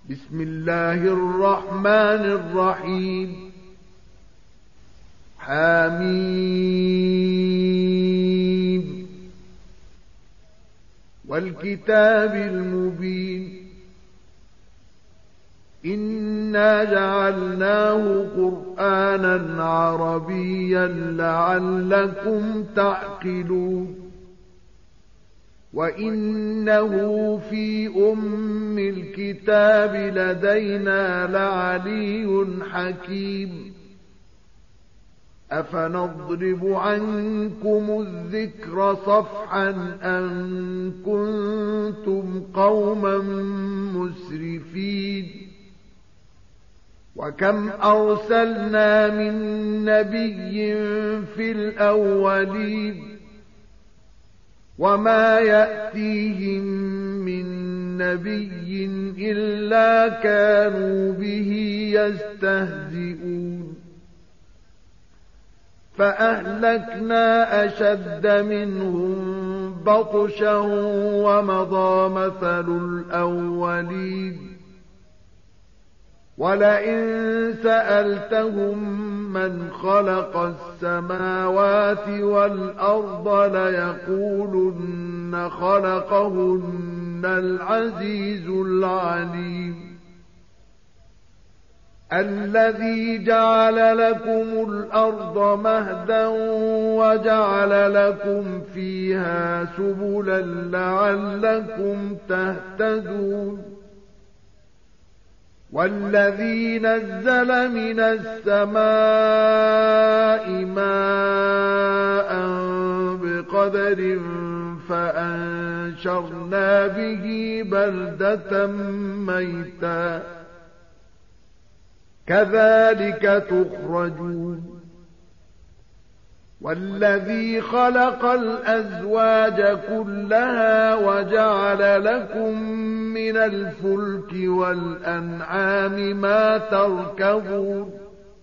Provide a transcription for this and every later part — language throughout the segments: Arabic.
بسم الله الرحمن الرحيم. حميم والكتاب المبين. إنا جعلناه قرآنا عربيا لعلكم تعقلون. وإنه في أم الكتاب لدينا لعلي حكيم. أفنضرب عنكم الذكر صفحا أن كنتم قوما مسرفين. وكم أرسلنا من نبي في الأولين وما يأتيهم من نبي إلا كانوا به يستهزئون. فأهلكنا أشد منهم بطشا ومضى مثل الأولين. ولئن سألتهم من خلق السماوات والأرض ليقولن خلقهن العزيز العليم. الذي جعل لكم الأرض مهدا وجعل لكم فيها سبلا لعلكم تهتدون. والذي نزل من السماء ماء بقدر فأنشرنا به بلدة ميتا كذلك تخرجون. والذي خلق الأزواج كلها وجعل لكم من الفلك والأنعام ما تركبون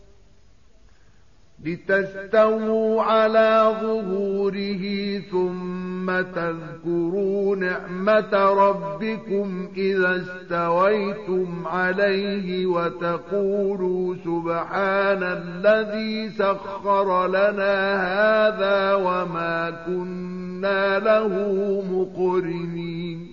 لتستووا على ظهوره ثم تذكروا نعمة ربكم إذا استويتم عليه وتقولوا سبحان الذي سخر لنا هذا وما كنا له مقرنين.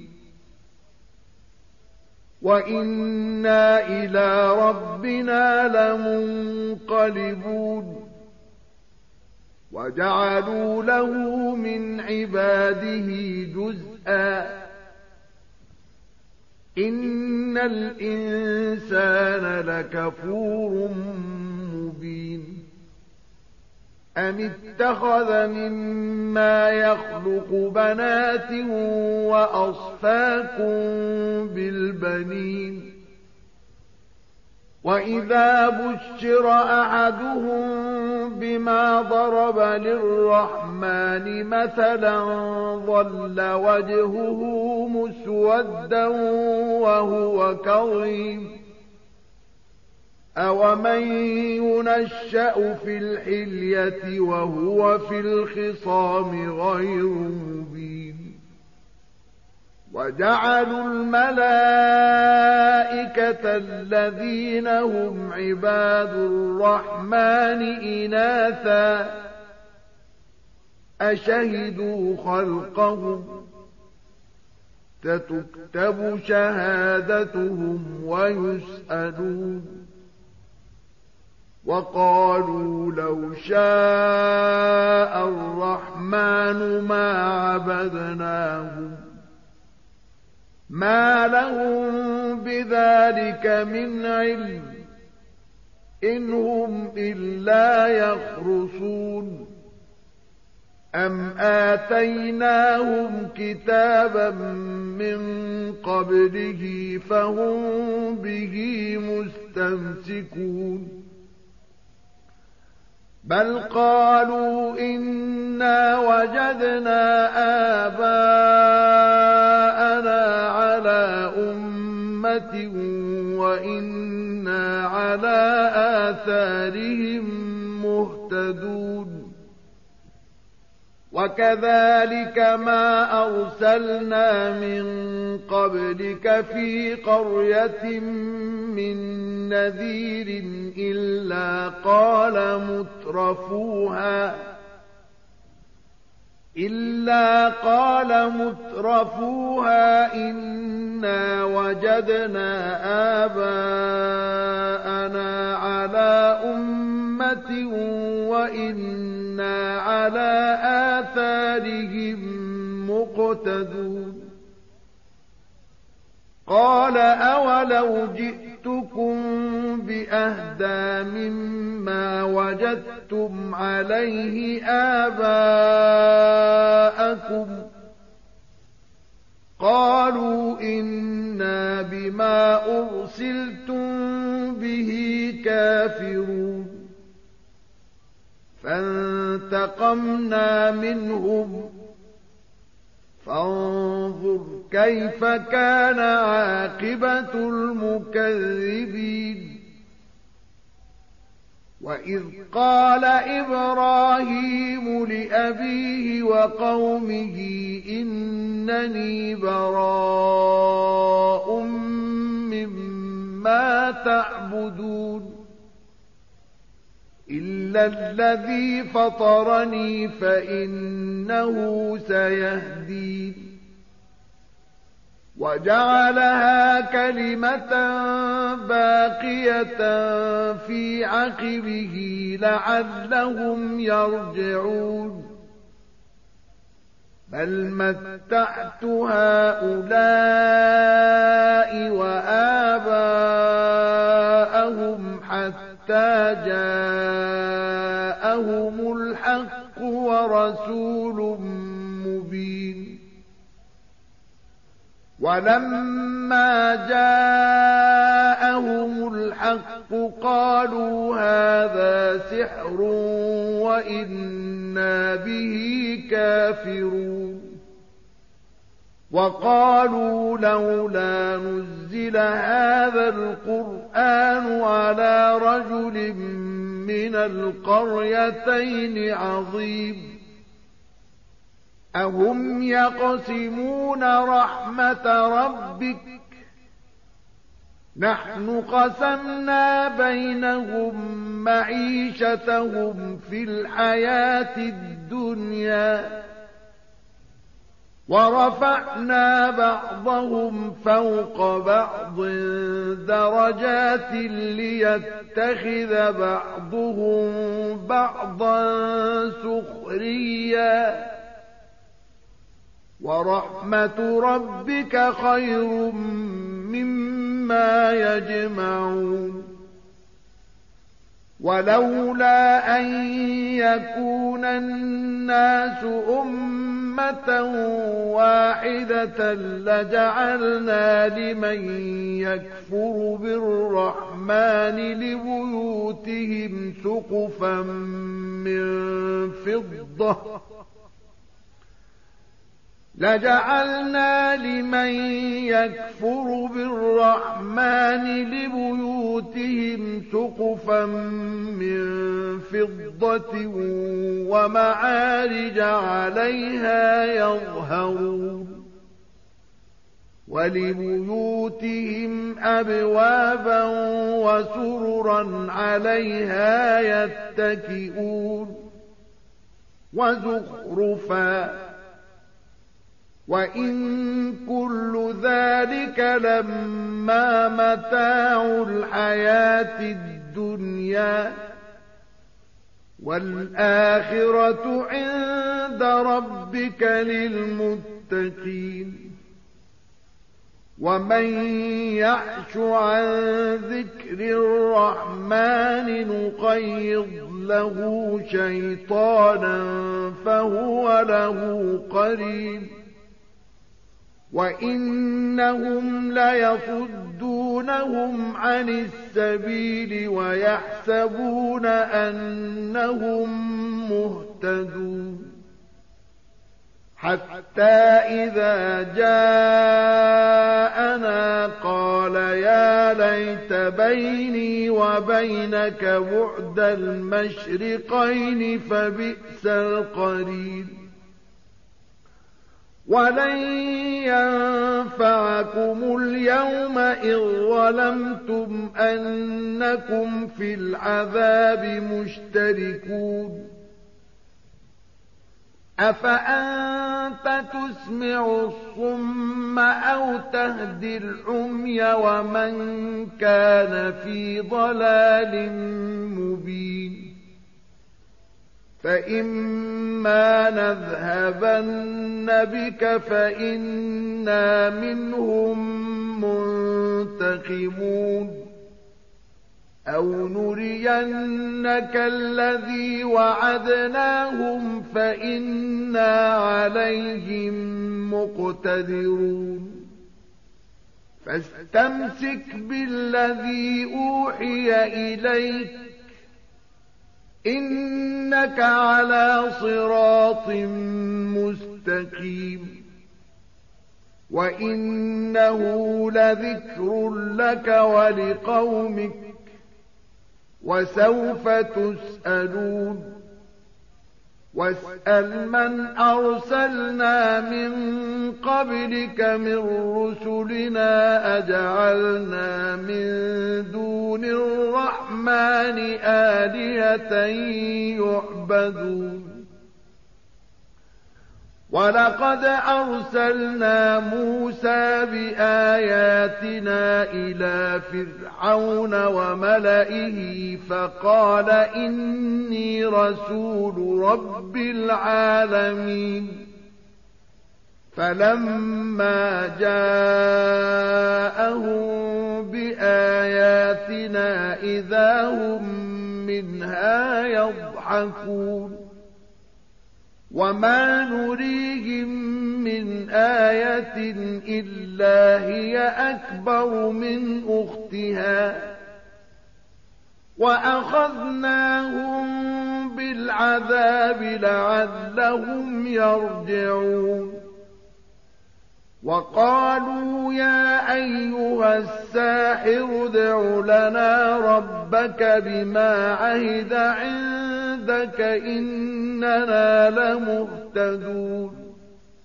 وإنا إلى ربنا لمنقلبون. وجعلوا له من عباده جزءا. إن الإنسان لكفور مبين. أم اتخذ مما يخلق بنات وأصفاكم بالبنين. وإذا بشر أحدهم بما ضرب للرحمن مثلا ظل وجهه مسودا وهو كظيم. أومن ينشأ في الحلية وهو في الخصام غير مبين. وجعلوا الملائكة الذين هم عباد الرحمن إناثا أشهدوا خلقهم ستكتب شهادتهم ويسألون. وقالوا لو شاء الرحمن ما عبدناهم ما لهم بذلك من علم إن هم إلا يخرصون. أم آتيناهم كتابا من قبله فهم به مستمسكون. بل قالوا إنا وجدنا آباءنا على أمة وإنا على آثارهم مهتدون. وكذلك ما أرسلنا من قبلك في قرية من نذير إلا قال مترفوها إنا وجدنا آباءنا على أمة وإنا على آثارهم مقتدون قال أولو جئتكم بأهدى مما وجدتم عليه آباءكم قالوا إنا بما أرسلتم به كافرون فانتقمنا منهم فانظر كيف كان عاقبة المكذبين وإذ قال إبراهيم لأبيه وقومه إنني براء مما تعبدون إلا الذي فطرني فإنه سيهدين وجعلها كلمة باقية في عقبه لعلهم يرجعون بل متعت هؤلاء وآباءهم حتى جاءهم الحق ورسول مبين ولما جاءهم الحق قالوا هذا سحر وإنا به كافرون وقالوا لولا نزل هذا القرآن على رجل من القريتين عظيم أهم يقسمون رحمة ربك نحن قسمنا بينهم معيشتهم في الحياة الدنيا ورفعنا بعضهم فوق بعض درجات ليتخذ بعضهم بعضا سخريا ورحمة ربك خير مما يجمعون ولولا أن يكون الناس أمة واحدة لجعلنا لمن يكفر بالرحمن لبيوتهم سقفا من فضة ومعارج عليها يظهرون ولبيوتهم أبوابا وسررا عليها يتكئون وزخرفا وإن كل ذلك لما متاع الحياة الدنيا والآخرة عند ربك للمتقين ومن يعش عن ذكر الرحمن نقيض له شيطانا فهو له قرين وإنهم ليصدونهم عن السبيل ويحسبون أنهم مهتدون حتى إذا جاءنا قال يا ليت بيني وبينك بعد المشرقين فبئس القرين ولن ينفعكم اليوم إذ ظلمتم أنكم في العذاب مشتركون أفأنت تسمع الصم أو تهدي العمي ومن كان في ضلال مبين فإما نذهبن بك فإنا منهم منتقمون أو نرينك الذي وعدناهم فإنا عليهم مقتدرون فاستمسك بالذي أوحي إليك إنك على صراط مستقيم وإنه لذكر لك ولقومك وسوف تسألون واسأل من أرسلنا من قبلك من رسلنا أجعلنا من دون الرحمن آلهة يعبدون ولقد أرسلنا موسى بآياتنا إلى فرعون وملئه فقال إني رسول رب العالمين فلما جاءهم بآياتنا إذا هم منها يضحكون وما نريهم من آية إلا هي أكبر من أختها وأخذناهم بالعذاب لعلهم يرجعون وقالوا يا أيها الساحر ادع لنا ربك بما عهد عندك إننا لمهتدون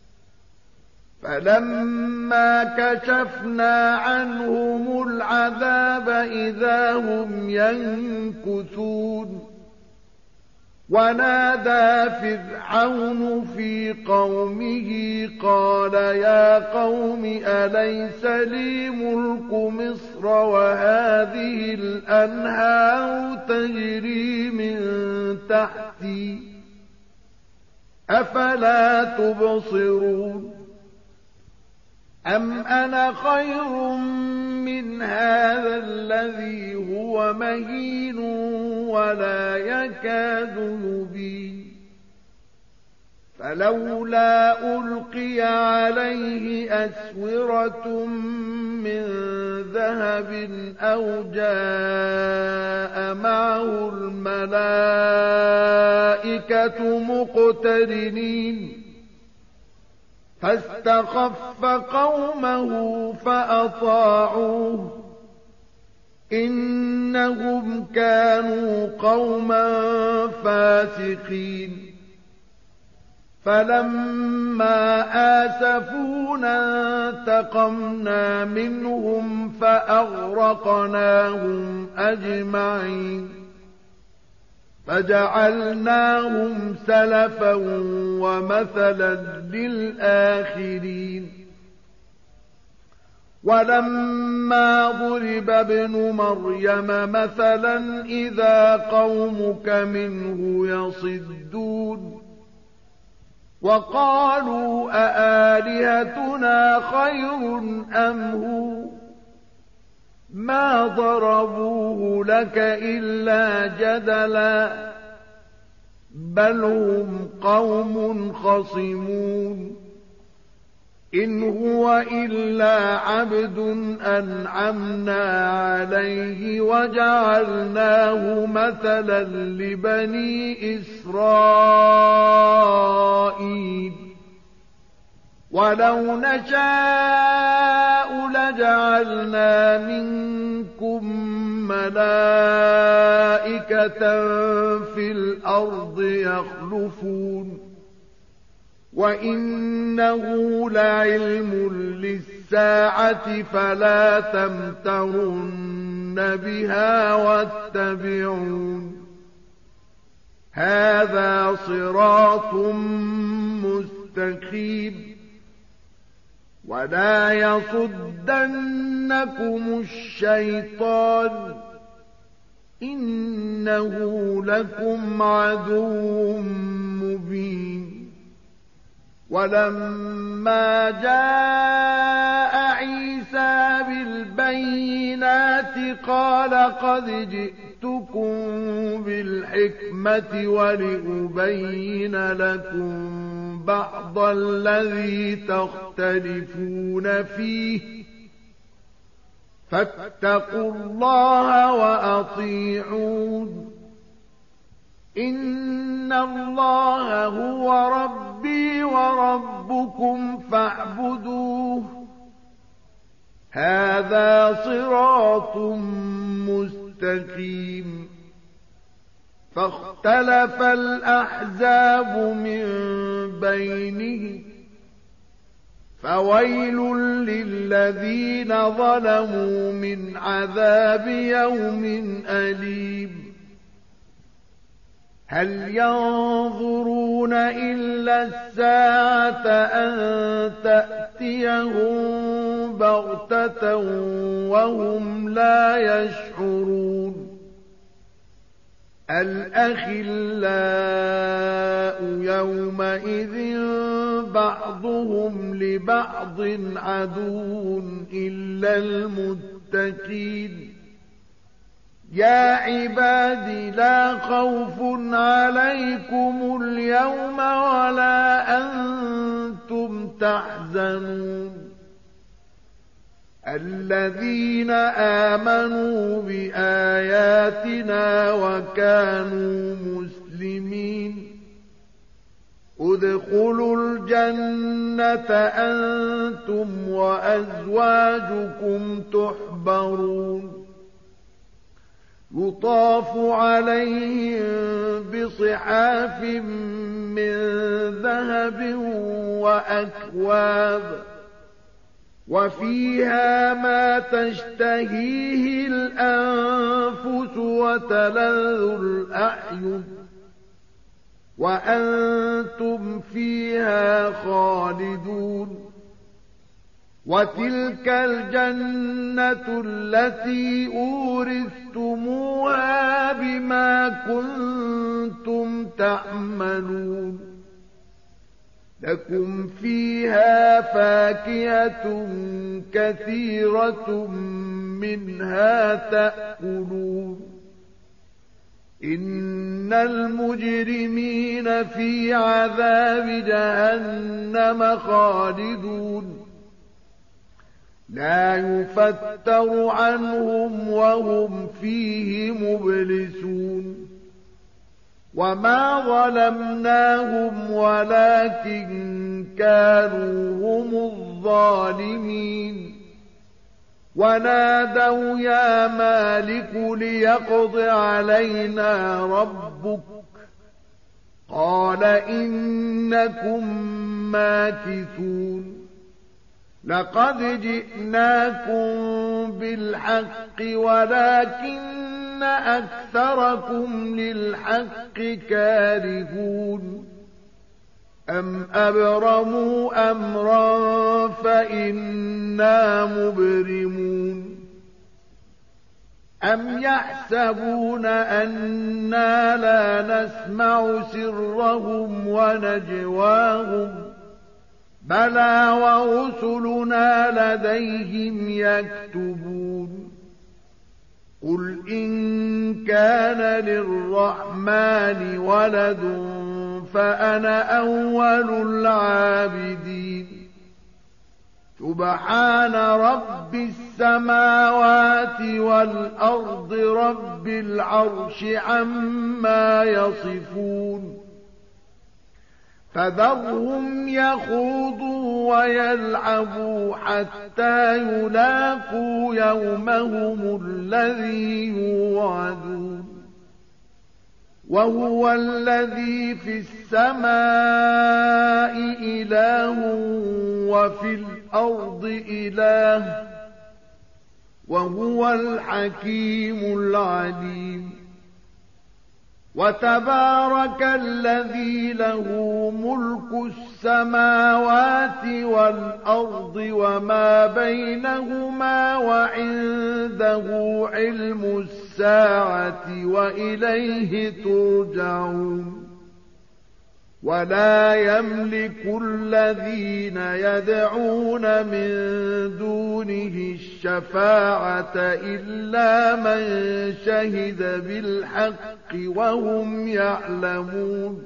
فلما كشفنا عنهم العذاب إذا هم ينكثون ونادى فرعون في قومه قال يا قوم أليس لي ملك مصر وهذه الأنهار تجري من تحتي أفلا تبصرون أم أنا خير من هذا الذي هو مهين ولا يكاد يبين فلولا ألقي عليه أسورة من ذهب أو جاء معه الملائكة مقترنين فاستخف قومه فأطاعوه إنهم كانوا قوما فاسقين فلما آسفونا انتقمنا منهم فأغرقناهم أجمعين فجعلناهم سلفا ومثلا للآخرين ولما ضرب ابن مريم مثلا إذا قومك منه يصدون وقالوا أآلهتنا خير أم هو ما ضربوه لك إلا جدلا بل هم قوم خصمون إن هو إلا عبد أنعمنا عليه وجعلناه مثلا لبني إسرائيل ولو نشاء لجعلنا منكم ملائكة في الأرض يخلفون وإنه لعلم للساعة فلا تمترن بها واتبعون هذا صراط مستقيم ولا يصدنكم الشيطان إنه لكم عدو مبين ولما جاء عيسى بالبينات قال قد جئتكم بالحكمة ولأبين لكم بعض الذي تختلفون فيه فاتقوا الله وأطيعون إن الله هو ربي وربكم فاعبدوه هذا صراط مستقيم فاختلف الأحزاب من بينهم فويل للذين ظلموا من عذاب يوم أليم هل ينظرون إلا الساعة أن تأتيهم بغتة وهم لا يشعرون الأخلاء يومئذ بعضهم لبعض عدو إلا المتقين يا عبادي لا خوف عليكم اليوم ولا أنتم تحزنون الذين آمنوا بآياتنا وكانوا مسلمين ادخلوا الجنة أنتم وأزواجكم تحبرون يطاف عليهم بصحاف من ذهب وأكواب وفيها ما تشتهيه الأنفس وتلذ الأعين وأنتم فيها خالدون وتلك الجنة التي أورثتموها بما كنتم تعملون لكم فيها فاكهة كثيرة منها تأكلون إن المجرمين في عذاب جهنم خالدون لا يفتر عنهم وهم فيه مبلسون وما ظلمناهم ولكن كانوا هم الظالمين ونادوا يا مالك ليقض علينا ربك قال إنكم ماكثون لقد جئناكم بالحق ولكن أكثركم للحق كارهون أم أبرموا أمرا فإنا مبرمون أم يحسبون أنا لا نسمع سرهم ونجواهم بلى ورسلنا لديهم يكتبون قل إن كان للرحمن ولد فأنا أول العابدين سبحان رب السماوات والأرض رب العرش عما يصفون فذرهم يخوضوا ويلعبوا حتى يلاقوا يومهم الذي يوعدون وهو الذي في السماء إله وفي الأرض إله وهو الحكيم العليم وتبارك الذي له ملك السماوات والأرض وما بينهما وعنده علم الساعة وإليه ترجعون ولا يملك الذين يدعون من دونه الشفاعة إلا من شهد بالحق وهم يعلمون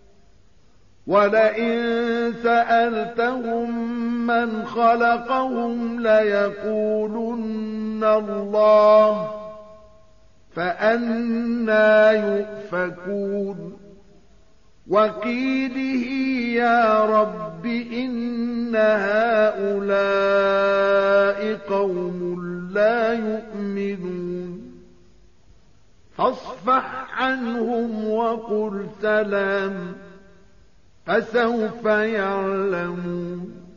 ولئن سألتهم من خلقهم ليقولن الله فأنى يؤفكون وقيله يا رب إن هؤلاء قوم لا يؤمنون فاصفح عنهم وقل سلام فسوف يعلمون